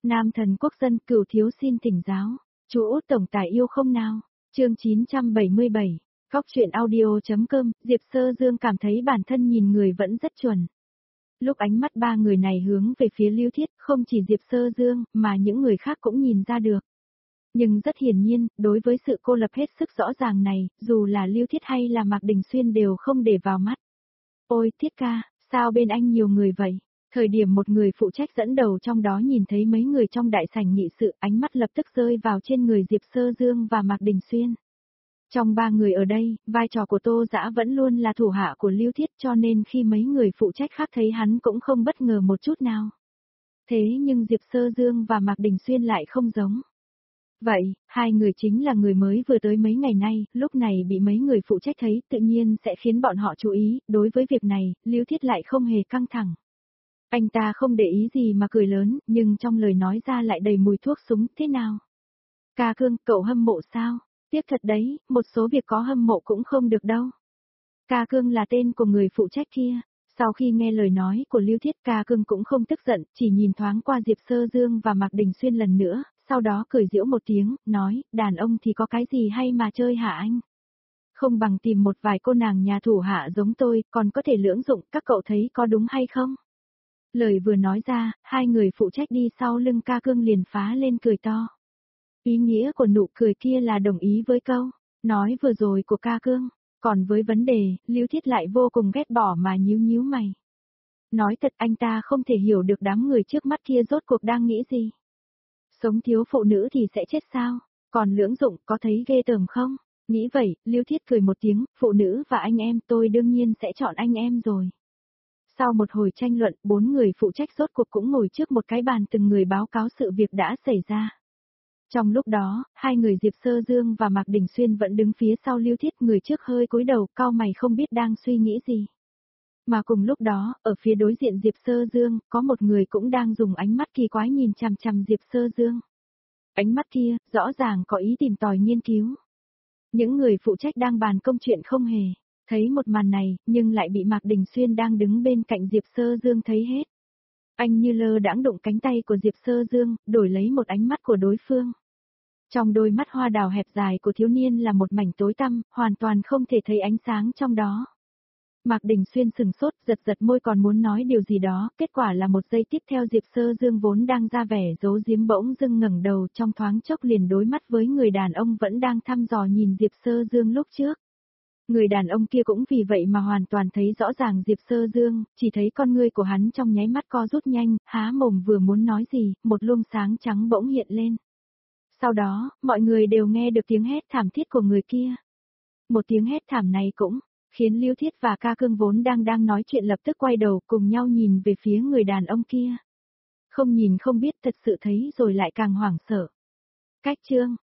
Nam thần quốc dân Cửu thiếu xin thỉnh giáo. Chú Út tổng tài yêu không nào? Chương 977. Góc truyện audio.com. Diệp Sơ Dương cảm thấy bản thân nhìn người vẫn rất chuẩn. Lúc ánh mắt ba người này hướng về phía Lưu Thiết, không chỉ Diệp Sơ Dương, mà những người khác cũng nhìn ra được. Nhưng rất hiển nhiên, đối với sự cô lập hết sức rõ ràng này, dù là Lưu Thiết hay là Mạc Đình Xuyên đều không để vào mắt. Ôi, Thiết ca, sao bên anh nhiều người vậy? Thời điểm một người phụ trách dẫn đầu trong đó nhìn thấy mấy người trong đại sảnh nghị sự, ánh mắt lập tức rơi vào trên người Diệp Sơ Dương và Mạc Đình Xuyên. Trong ba người ở đây, vai trò của Tô Dã vẫn luôn là thủ hạ của Lưu Thiết, cho nên khi mấy người phụ trách khác thấy hắn cũng không bất ngờ một chút nào. Thế nhưng Diệp Sơ Dương và Mạc Đình Xuyên lại không giống. Vậy, hai người chính là người mới vừa tới mấy ngày nay, lúc này bị mấy người phụ trách thấy tự nhiên sẽ khiến bọn họ chú ý, đối với việc này, Lưu Thiết lại không hề căng thẳng. Anh ta không để ý gì mà cười lớn, nhưng trong lời nói ra lại đầy mùi thuốc súng, thế nào? Ca Cương, cậu hâm mộ sao? Tiếc thật đấy, một số việc có hâm mộ cũng không được đâu. Ca Cương là tên của người phụ trách kia. Sau khi nghe lời nói của Lưu Thiết, Ca Cương cũng không tức giận, chỉ nhìn thoáng qua Diệp Sơ Dương và Mạc Đình Xuyên lần nữa, sau đó cười giễu một tiếng, nói, đàn ông thì có cái gì hay mà chơi hả anh? Không bằng tìm một vài cô nàng nhà thủ hạ giống tôi, còn có thể lưỡng dụng, các cậu thấy có đúng hay không? Lời vừa nói ra, hai người phụ trách đi sau lưng Ca Cương liền phá lên cười to. Ý nghĩa của nụ cười kia là đồng ý với câu nói vừa rồi của Ca Cương, còn với vấn đề, Lưu Thiết lại vô cùng ghét bỏ mà nhíu nhíu mày. Nói thật anh ta không thể hiểu được đám người trước mắt kia rốt cuộc đang nghĩ gì. Sống thiếu phụ nữ thì sẽ chết sao, còn lưỡng dụng có thấy ghê tởm không? Nghĩ vậy, Lưu Thiết cười một tiếng, phụ nữ và anh em tôi đương nhiên sẽ chọn anh em rồi. Sau một hồi tranh luận, bốn người phụ trách rốt cuộc cũng ngồi trước một cái bàn từng người báo cáo sự việc đã xảy ra. Trong lúc đó, hai người Diệp Sơ Dương và Mạc Đình Xuyên vẫn đứng phía sau Lưu Thiết, người trước hơi cúi đầu, cau mày không biết đang suy nghĩ gì. Mà cùng lúc đó, ở phía đối diện Diệp Sơ Dương, có một người cũng đang dùng ánh mắt kỳ quái nhìn chằm chằm Diệp Sơ Dương. Ánh mắt kia, rõ ràng có ý tìm tòi nghiên cứu. Những người phụ trách đang bàn công chuyện không hề thấy một màn này, nhưng lại bị Mạc Đình Xuyên đang đứng bên cạnh Diệp Sơ Dương thấy hết. Anh như lơ đãng đụng cánh tay của Diệp Sơ Dương, đổi lấy một ánh mắt của đối phương. Trong đôi mắt hoa đào hẹp dài của thiếu niên là một mảnh tối tăm, hoàn toàn không thể thấy ánh sáng trong đó. Mạc Đình Xuyên sừng sốt, giật giật môi còn muốn nói điều gì đó, kết quả là một giây tiếp theo Diệp Sơ Dương vốn đang ra vẻ giấu giếm bỗng dưng ngẩng đầu trong thoáng chốc liền đối mắt với người đàn ông vẫn đang thăm dò nhìn Diệp Sơ Dương lúc trước. Người đàn ông kia cũng vì vậy mà hoàn toàn thấy rõ ràng Diệp Sơ Dương, chỉ thấy con ngươi của hắn trong nháy mắt co rút nhanh, há mồm vừa muốn nói gì, một luồng sáng trắng bỗng hiện lên. Sau đó, mọi người đều nghe được tiếng hét thảm thiết của người kia. Một tiếng hét thảm này cũng khiến Lưu Thiết và Ca Cương vốn đang nói chuyện lập tức quay đầu cùng nhau nhìn về phía người đàn ông kia. Không nhìn không biết, thật sự thấy rồi lại càng hoảng sợ. Cách chương